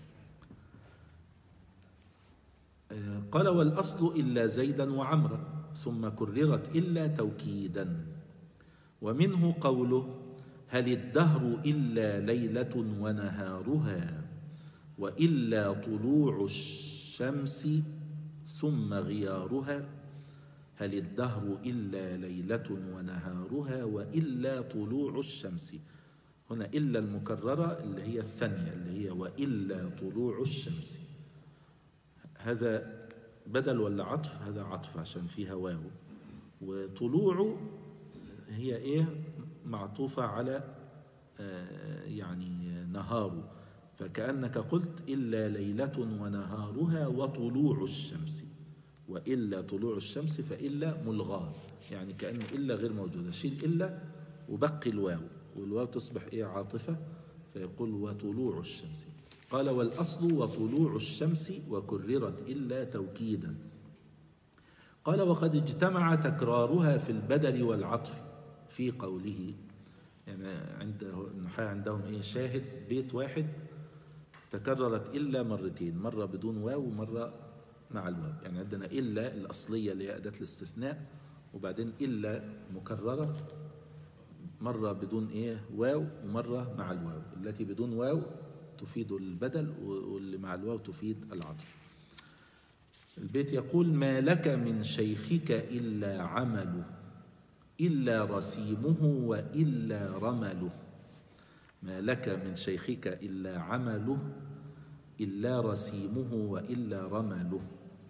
قال والأصل إلا زيدا وعمرا ثم كررت إلا توكيدا. ومنه قوله هل الدهر إلا ليلة ونهارها وإلا طلوع الشمس ثم غيارها. هل الدهر إلا ليلة ونهارها وإلا طلوع الشمس. هنا إلا المكررة اللي هي الثانية اللي هي وإلا طلوع الشمس. هذا بدل ولا عطف؟ هذا عطف عشان فيها واو. وطلوع هي إيه؟ معطوفة على يعني نهار، فكأنك قلت إلا ليلة ونهارها وطلوع الشمس، وإلا طلوع الشمس فإلا ملغاة، يعني كأن إلا غير موجودة، شيل إلا وبقي الواو، والواو تصبح إيه؟ عاطفة، فيقول وطلوع الشمس. قال والأصل وطلوع الشمس وكررت إلا توكيدا. قال وقد اجتمع تكرارها في البدل والعطف في قوله، يعني النحاة عندهم إيه؟ شاهد بيت واحد تكررت إلا مرتين، مرة بدون واو ومرة مع الواو. يعني عندنا إلا الأصلية اللي هي أداة الاستثناء، وبعدين إلا مكررة مرة بدون إيه؟ واو، ومرة مع الواو. التي بدون واو تفيد البدل، واللي مع الواو تفيد العطف. البيت يقول ما لك من شيخك إلا عمله إلا رسيمه وإلا رمله. ما لك من شيخك إلا عمله إلا رسيمه وإلا رمله.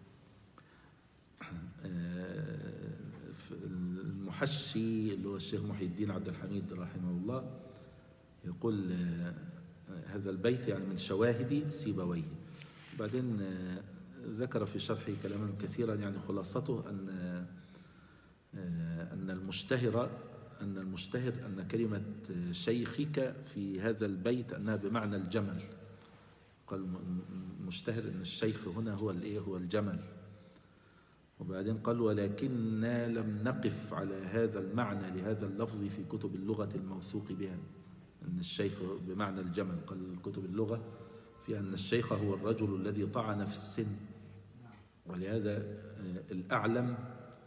المحشي اللي هو الشيخ محي الدين عبد الحميد رحمه الله يقول هذا البيت يعني من شواهد سيبويه. بعدين ذكر في شرحه كلاما كثيرا، يعني خلاصته أن المشتهر أن كلمة شيخك في هذا البيت أنها بمعنى الجمل. قال المشتهر أن الشيخ هنا هو هو الجمل. وبعدين قال ولكننا لم نقف على هذا المعنى لهذا اللفظ في كتب اللغة الموثوق بها، أن الشيخ بمعنى الجمل. قال كتب اللغة في أن الشيخ هو الرجل الذي طعن في السن، ولهذا الأعلم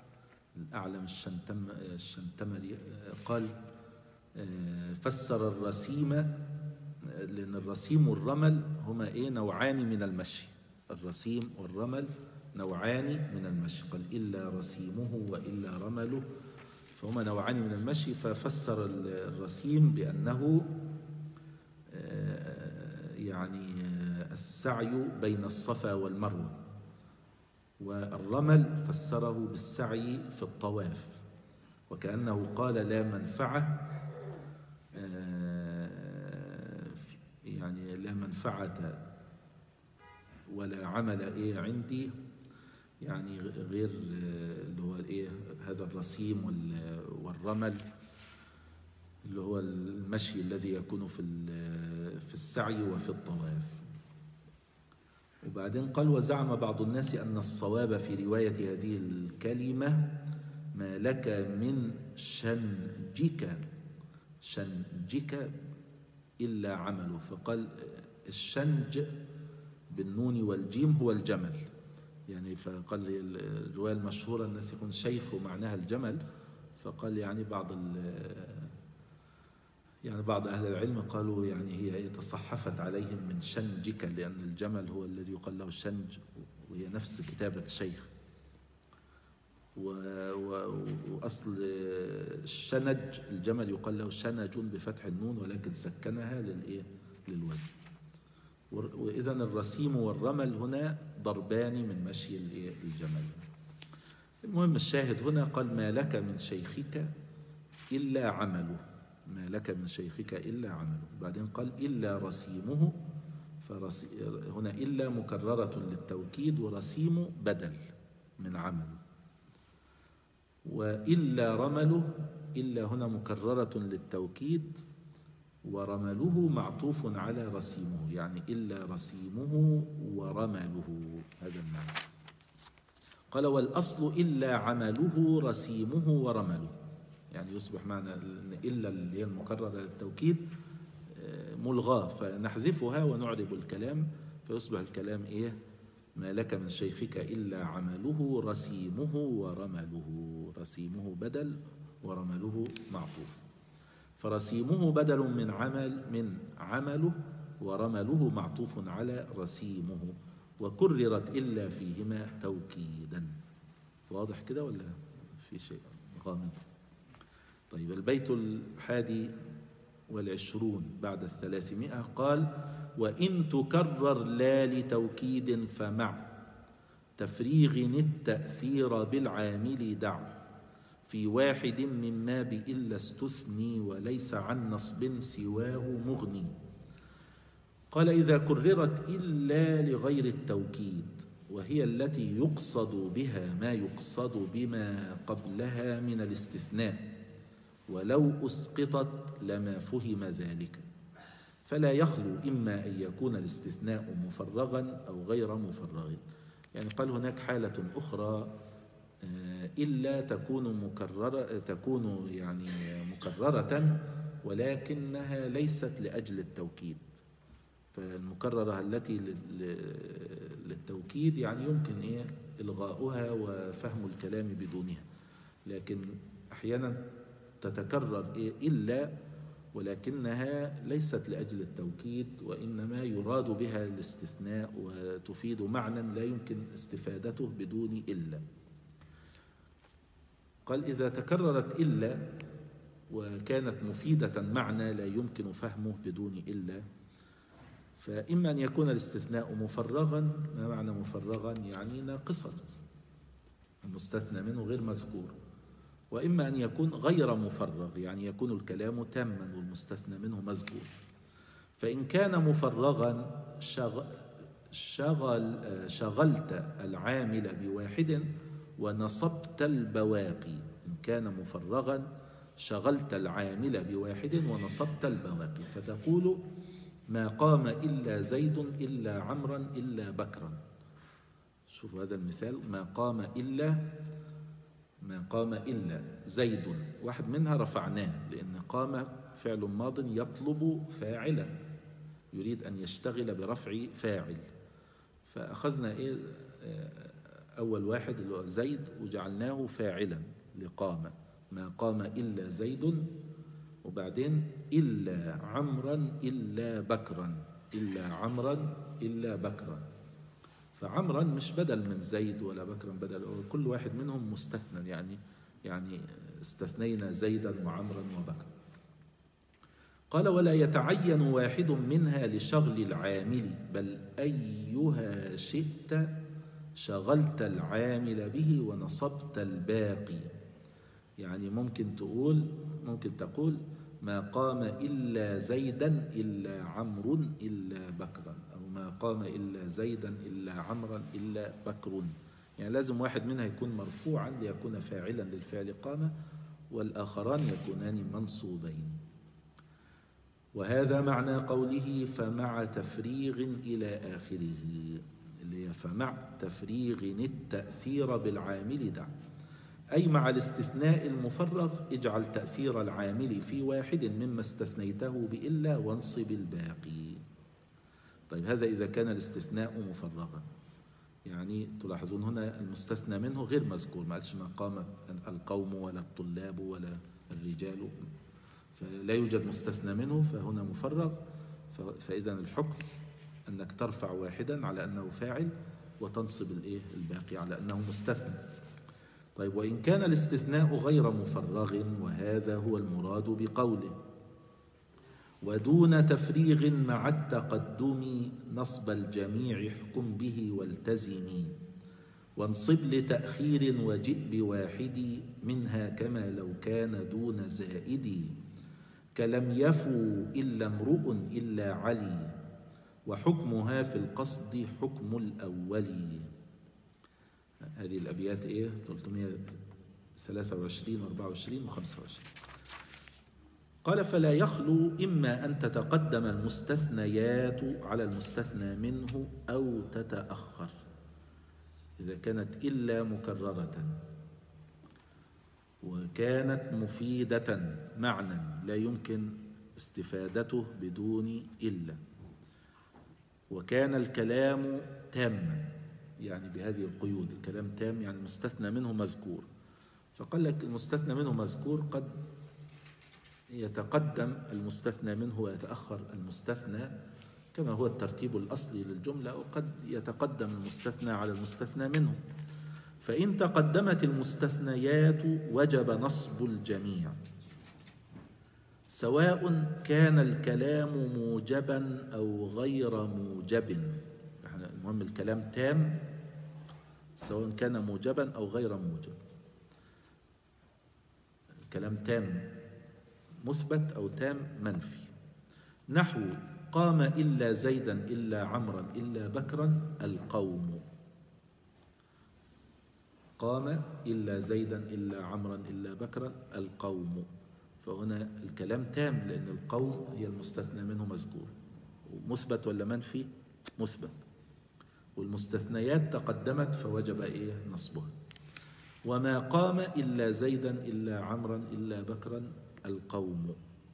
الشنتمري قال فسر الرسيم، لأن الرسيم والرمل هما إيه؟ نوعان من المشي. الرسيم والرمل نوعان من المشي. قال إلا رسيمه وإلا رمله، فهما نوعان من المشي. ففسر الرسيم بأنه يعني السعي بين الصفا والمروة، والرمل فسره بالسعي في الطواف، وكأنه قال لا منفعة، يعني لا منفعة ولا عمل عندي، يعني غير اللي هو هذا الرسيم والرمل اللي هو المشي الذي يكون في السعي وفي الطواف. وبعدين قال وزعم بعض الناس أن الصواب في رواية هذه الكلمة ما لك من شنجك إلا عمله. فقال الشنج بالنون والجيم هو الجمل، يعني فقال الرواية المشهورة الناس يكون شيخ ومعناها الجمل. فقال يعني بعض أهل العلم قالوا يعني هي تصحفت عليهم من شنجك، لأن الجمل هو الذي يقال له الشنج، وهي نفس كتابة شيخ. وأصل الشنج الجمل يقال له شنج بفتح النون، ولكن سكنها للوزن. وإذا الرسيم والرمل هنا ضربان من مشي الجمل. المهم الشاهد هنا قال ما لك من شيخك إلا عمله، ما لك من شيخك إلا عمله. بعدين قال إلا رسيمه، هنا إلا مكررة للتوكيد، ورسيم بدل من عمله. وإلا رمله، إلا هنا مكررة للتوكيد، ورمله معطوف على رسيمه، يعني إلا رسيمه ورمله، هذا المعنى. قال والأصل إلا عمله رسيمه ورمله، يعني يصبح معنى إلا اللي هي المكررة للتوكيد ملغاة، فنحذفها ونعرب الكلام، فيصبح الكلام ما لك من شيخك إلا عمله رسيمه ورمله. رسيمه بدل ورمله معطوف، فرسيمه بدل من عمله، ورمله معطوف على رسيمه، وكررت إلا فيهما توكيدا. واضح كده ولا في شيء غامض؟ طيب البيت 21 بعد 300 قال وإن تكرر لا لتوكيد فمع تفريغ التأثير بالعامل دع في واحد مما بإلا استثني وليس عن نصب سواه مغني. قال إذا كررت إلا لغير التوكيد وهي التي يقصد بها ما يقصد بما قبلها من الاستثناء ولو أسقطت لما فهم ذلك، فلا يخلو إما أن يكون الاستثناء مفرغا أو غير مفرغ. يعني قال هناك حالة أخرى إلا تكون يعني مكررة ولكنها ليست لأجل التوكيد. فالمكررة التي للتوكيد يعني يمكن إلغاؤها وفهم الكلام بدونها، لكن أحيانا تتكرر إلا ولكنها ليست لأجل التوكيد وإنما يراد بها الاستثناء وتفيد معنى لا يمكن استفادته بدون إلا. قال إذا تكررت إلا وكانت مفيدة معنى لا يمكن فهمه بدون إلا، فإما أن يكون الاستثناء مفرغا. ما معنى مفرغا؟ يعني ناقصا، المستثنى منه غير مذكور. وإما أن يكون غير مفرغ، يعني يكون الكلام تاما والمستثنى منه مذكور. فإن كان مفرغا شغلت العامل بواحد ونصبت البواقي. إن كان مفرغا شغلت العامل بواحد ونصبت البواقي، فتقول ما قام إلا زيد إلا عمرا إلا بكرا. شوفوا هذا المثال، ما قام إلا زيد، واحد منها رفعناه لأن قام فعل ماض يطلب فاعلا، يريد أن يشتغل برفع فاعل، فأخذنا أول واحد اللي هو زيد وجعلناه فاعلا لقام. ما قام إلا زيد، وبعدين إلا عمرا إلا بكرا، إلا عمرا إلا بكرا. فعمرا مش بدل من زيد ولا بكرا بدل، كل واحد منهم مستثنى، يعني استثنينا زيدا وعمرا وبكرا. قال ولا يتعين واحد منها لشغل العامل، بل أيها شئت شغلت العامل به ونصبت الباقي. يعني ممكن تقول ما قام إلا زيدا إلا عمرو إلا بكرا، أو ما قام إلا زيدا إلا عمرا إلا بكر. يعني لازم واحد منها يكون مرفوعا ليكون فاعلا للفعل قام، والآخران يكونان منصوبين. وهذا معنى قوله فمع تفريغ إلى آخره، اللي هي فمع تفريغ التأثير بالعامل دع، أي مع الاستثناء المفرغ اجعل تأثير العامل في واحد مما استثنيته بإلا وانصب الباقي. طيب هذا إذا كان الاستثناء مفرغا، يعني تلاحظون هنا المستثنى منه غير مذكور، ما قالش ما قام القوم ولا الطلاب ولا الرجال، فلا يوجد مستثنى منه، فهنا مفرغ. فإذا الحكم أنك ترفع واحدا على أنه فاعل وتنصب الباقي على أنه مستثنى. طيب وإن كان الاستثناء غير مفرغ، وهذا هو المراد بقوله ودون تفريغ مع التقدم نصب الجميع احكم به والتزم، وانصب لتأخير وجئ بواحد منها كما لو كان دون زائد، كلم يفو إلا امرؤ إلا علي، وحكمها في القصد حكم الأول. هذه الأبيات 323 و24 و25. قال فلا يخلو إما أن تتقدم المستثنيات على المستثنى منه أو تتأخر، إذا كانت إلا مكررة وكانت مفيدة معنى لا يمكن استفادته بدون إلا، وكان الكلام تاما، يعني بهذه القيود، الكلام تام يعني المستثنى منه مذكور. فقال لك المستثنى منه مذكور قد يتقدم المستثنى منه ويتأخر المستثنى كما هو الترتيب الأصلي للجملة، وقد يتقدم المستثنى على المستثنى منه. فإن تقدمت المستثنيات وجب نصب الجميع، سواء كان الكلام موجبا أو غير موجب. المهم الكلام تام سواء كان موجبا أو غير موجب. كلام تام مثبت أو تام منفي. نحو قام إلا زيدا إلا عمرا إلا بكرا القوم. قام إلا زيدا إلا عمرا إلا بكرا القوم. فهنا الكلام تام، لأن القوم هي المستثنى منه مذكور. مثبت ولا منفي؟ مثبت. والمستثنيات تقدمت فوجب نصبها. وما قام إلا زيدا إلا عمرا إلا بكرا القوم.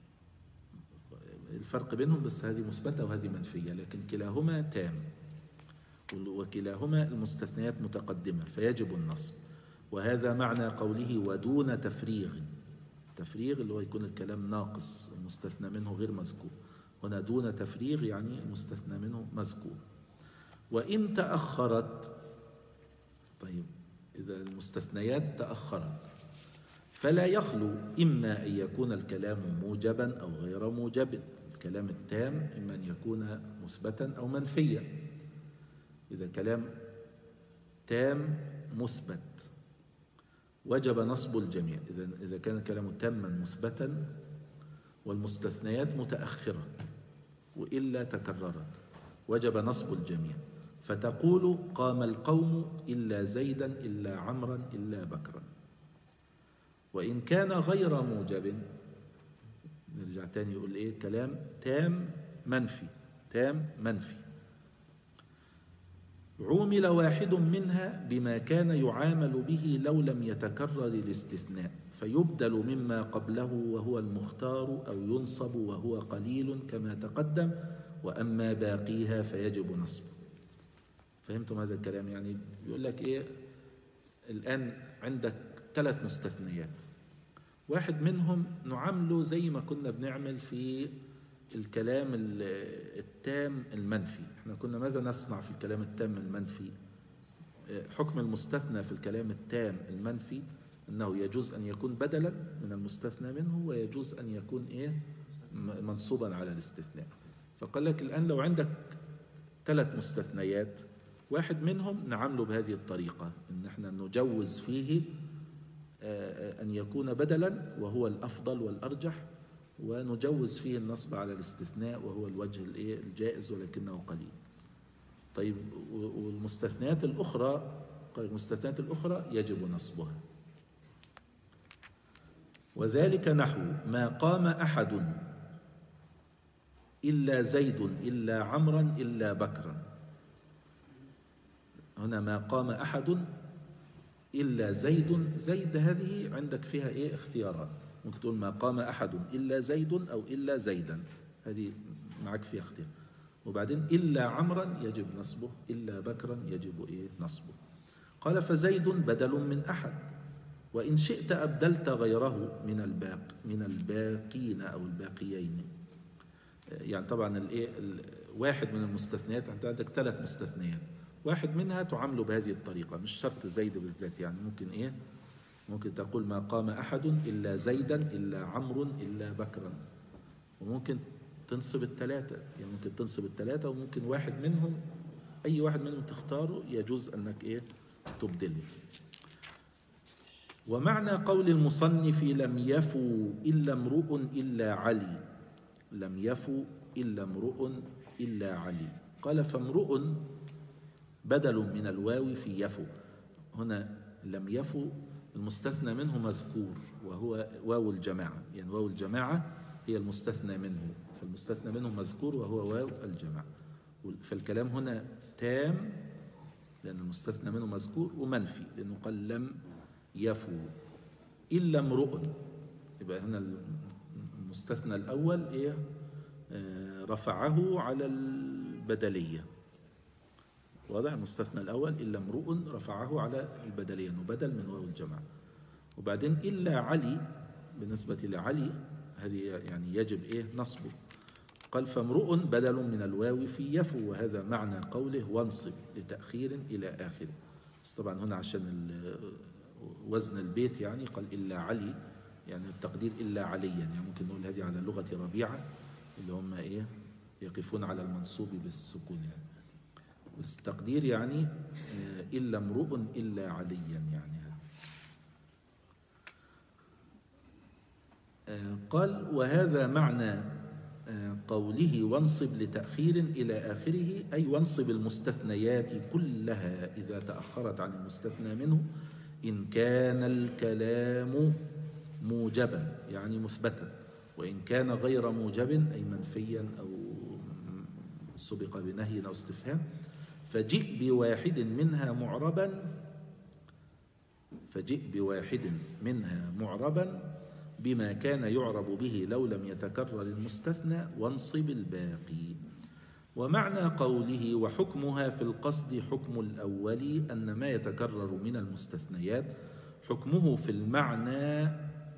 الفرق بينهم بس هذه مثبتة وهذه منفية، لكن كلاهما تام، وكلاهما المستثنيات متقدمة فيجب النصب. وهذا معنى قوله ودون تفريغ. تفريغ اللي هو يكون الكلام ناقص، المستثنى منه غير مذكور. هنا دون تفريغ يعني المستثنى منه مذكور. وإن تأخرت، طيب إذا المستثنيات تأخرت فلا يخلو إما أن يكون الكلام موجبا أو غير موجب. الكلام التام إما أن يكون مثبتا أو منفيا. إذا كلام تام مثبت وجب نصب الجميع. إذا كان الكلام تاما مثبتا والمستثنيات متأخرة وإلا تكررت وجب نصب الجميع. فتقول قام القوم إلا زيدا إلا عمرا إلا بكرا. وإن كان غير موجب، نرجع تاني يقول كلام تام منفي. تام منفي. عومل واحد منها بما كان يعامل به لو لم يتكرر الاستثناء، فيبدل مما قبله وهو المختار، أو ينصب وهو قليل كما تقدم، وأما باقيها فيجب نصبه. فهمتم هذا الكلام؟ يعني يقول لك الآن عندك 3 مستثنيات، واحد منهم نعامله زي ما كنا بنعمل في الكلام التام المنفي. احنا كنا ماذا نصنع في الكلام التام المنفي؟ حكم المستثنى في الكلام التام المنفي أنه يجوز أن يكون بدلا من المستثنى منه، ويجوز أن يكون منصوبا على الاستثناء. فقال لك الآن لو عندك 3 مستثنيات، واحد منهم نعامله بهذه الطريقة، إن احنا نجوز فيه أن يكون بدلا وهو الأفضل والأرجح، ونجوز فيه النصب على الاستثناء وهو الوجه الجائز ولكنه قليل. طيب والمستثنيات الأخرى، المستثنيات الأخرى يجب نصبها. وذلك نحو ما قام أحد إلا زيد إلا عمرا إلا بكرا. هنا ما قام أحد إلا زيد. زيد هذه عندك فيها اختيارات، ممكن تقول ما قام أحد إلا زيد أو إلا زيدا، هذه معك فيها اختيار. وبعدين إلا عمرا يجب نصبه، إلا بكرا يجب نصبه. قال فزيد بدل من أحد، وإن شئت أبدلت غيره من الباقين أو الباقيين. يعني طبعا واحد من المستثنيات، أنت عندك 3 مستثنيات، واحد منها تعامله بهذه الطريقة، مش شرط زيد بالذات. يعني ممكن ممكن تقول ما قام أحد إلا زيدا إلا عمرو إلا بكرا، وممكن تنصب 3، يعني ممكن تنصب 3، وممكن واحد منهم، أي واحد منهم تختاره يجوز أنك تبدله. ومعنى قول المصنف لم يفو إلا امرؤ إلا علي، لم يفو إلا امرؤ إلا علي. قال فامرؤ بدل من الواو في يفو. هنا لم يفو المستثنى منه مذكور وهو واو الجماعة، يعني واو الجماعة هي المستثنى منه، فالمستثنى منه مذكور وهو واو الجماعة. فالكلام هنا تام لأن المستثنى منه مذكور، ومنفي لأنه قال لم يفو إلا امرؤ. يبقى هنا المستثنى الأول رفعه على البدلية. واضح؟ المستثنى الأول إلا امرؤ رفعه على البدلية، إنه بدل من واو الجماعة. وبعدين إلا علي، بالنسبة لعلي هذه يعني يجب نصبه. قال فامرؤ بدل من الواو في يفو، وهذا معنى قوله وانصب لتأخير إلى آخره. بس طبعا هنا عشان وزن البيت يعني قال إلا علي، يعني التقدير إلا عليا، يعني ممكن نقول هذه على لغة ربيعة اللي هم يقفون على المنصوب بالسكون يعني. بس تقدير يعني إلا امرؤ إلا عليا يعني. قال وهذا معنى قوله وانصب لتأخير إلى آخره، أي وانصب المستثنيات كلها إذا تأخرت عن المستثنى منه إن كان الكلام موجبا يعني مثبتا، وإن كان غير موجب أي منفيا أو سبق بنهي أو استفهام فجئ بواحد منها معربا بما كان يعرب به لو لم يتكرر المستثنى وانصب الباقي. ومعنى قوله وحكمها في القصد حكم الأول أن ما يتكرر من المستثنيات حكمه في المعنى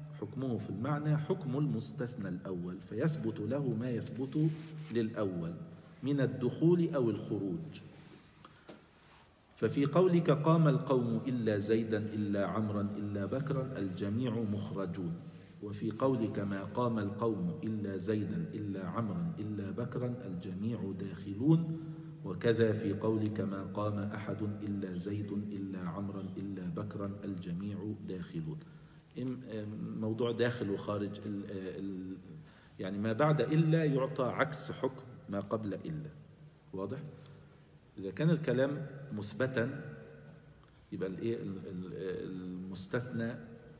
حكم المستثنى الأول، فيثبت له ما يثبت للأول من الدخول أو الخروج. ففي قولك قام القوم إلا زيدا إلا عمرا إلا بكرا الجميع مخرجون، وفي قولك ما قام القوم إلا زيدا إلا عمرا إلا بكرا الجميع داخلون، وكذا في قولك ما قام أحد إلا زيد إلا عمرا إلا بكرا الجميع داخلون. موضوع داخل وخارج يعني ما بعد إلا يعطى عكس حكم ما قبل إلا. واضح؟ إذا كان الكلام مثبتا يبقى المستثنى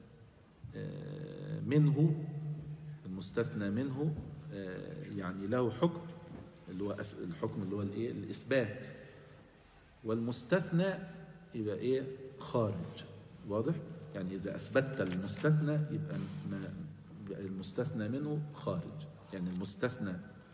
منه يعني له حكم اللي هو الحكم اللي هو الإثبات، والمستثنى يبقى خارج. واضح؟ يعني إذا أثبتت المستثنى يبقى المستثنى منه خارج، يعني المستثنى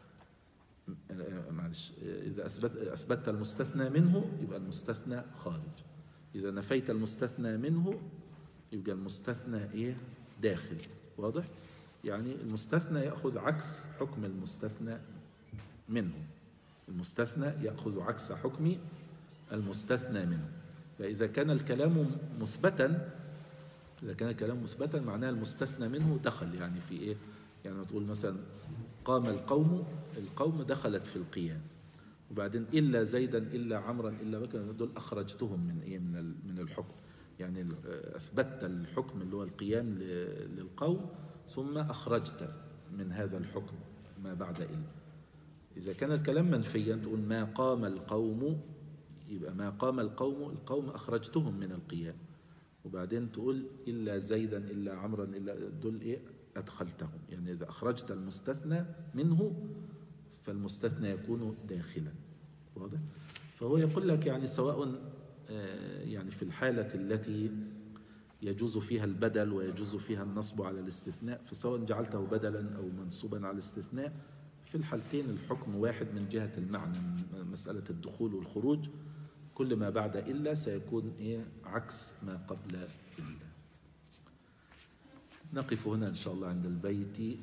إذا أثبتت المستثنى منه يبقى المستثنى خارج، إذا نفيت المستثنى منه يبقى المستثنى داخل. واضح؟ يعني المستثنى يأخذ عكس حكم المستثنى منه، المستثنى يأخذ عكس حكم المستثنى منه. فإذا كان الكلام مثبتا معناه المستثنى منه دخل، يعني في يعني تقول مثلا قام القوم دخلت في القيام، وبعدين إلا زيدا إلا عمرا إلا بكرا دول أخرجتهم من الحكم، يعني أثبتت الحكم اللي هو القيام للقوم ثم أخرجت من هذا الحكم ما بعد إلا. إذا كان الكلام منفيا تقول ما قام القوم، يبقى ما قام القوم أخرجتهم من القيام، وبعدين تقول إلا زيدا إلا عمرا إلا دول أدخلتهم، يعني إذا أخرجت المستثنى منه فالمستثنى يكون داخلا. واضح؟ فهو يقول لك يعني سواء يعني في الحالة التي يجوز فيها البدل ويجوز فيها النصب على الاستثناء، فسواء جعلته بدلا أو منصوبا على الاستثناء في الحالتين الحكم واحد من جهة المعنى، مسألة الدخول والخروج. كل ما بعد إلا سيكون عكس ما قبل إلا. نقف هنا إن شاء الله عند البيت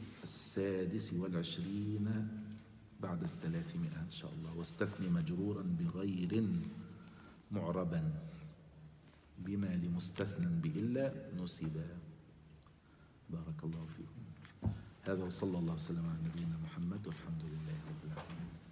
26 بعد 300 إن شاء الله. واستثني مجرورا بغير معربا بما لمستثنى بإلا نسبا. بارك الله فيكم. هذا وصلى الله وسلم على نبينا محمد والحمد لله رب العالمين.